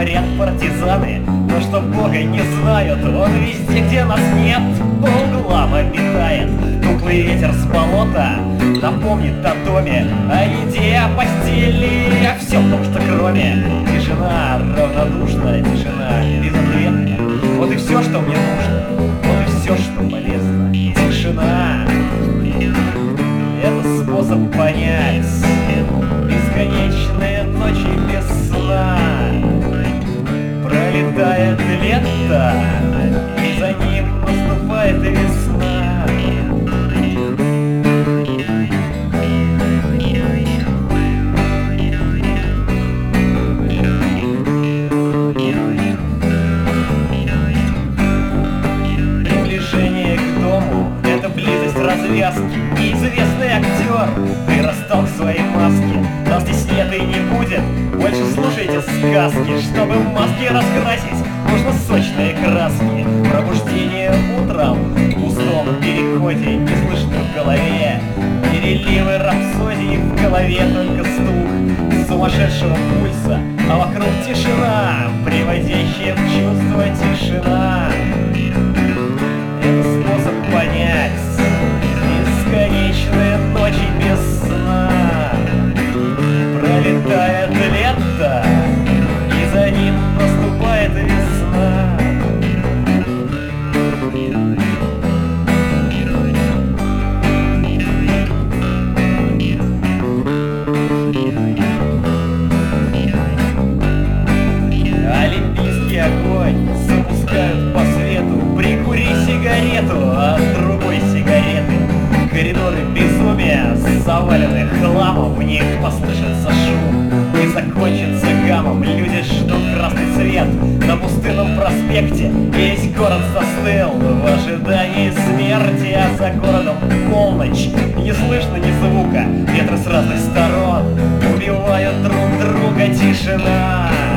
говорят партизаны, но что Бога не знают, он везде, где нас нет, по углам обитает. Туклый ветер с болота напомнит о доме, о еде, о постели, о всем том, что кроме. Тишина равнодушная, тишина безответная. Вот и все, что мне нужно, вот и все, что полезно. Тишина — это способ понять бесконечные ночи без сна. Пролетает лето, и за ним наступает весна. Приближение к дому — это близость развязки. Неизвестный актер прирастал к своей маске. Нас здесь нет и не будет, больше слушайте сказки. Чтобы маски раскрасить, нужно сочные краски. Пробуждение утром в пустом переходе, не слышно в голове переливы рапсодии. В голове только стук сумасшедшего пульса, а вокруг тишина, приводящая в чувство тишина. Это способ понять бесконечные ночи без сна. Пролетает лето, и за ним наступает весна. Олимпийский огонь запускают по свету. Прикури сигарету от другой сигареты. Коридоры безумия завалены хламом, в них послышится шум и закончится гамом. Люди ждут красный цвет на пустынном проспекте. Весь город застыл в ожидании смерти, а за городом полночь. Не слышно ни звука, ветры с разных сторон убивают друг друга. Тишина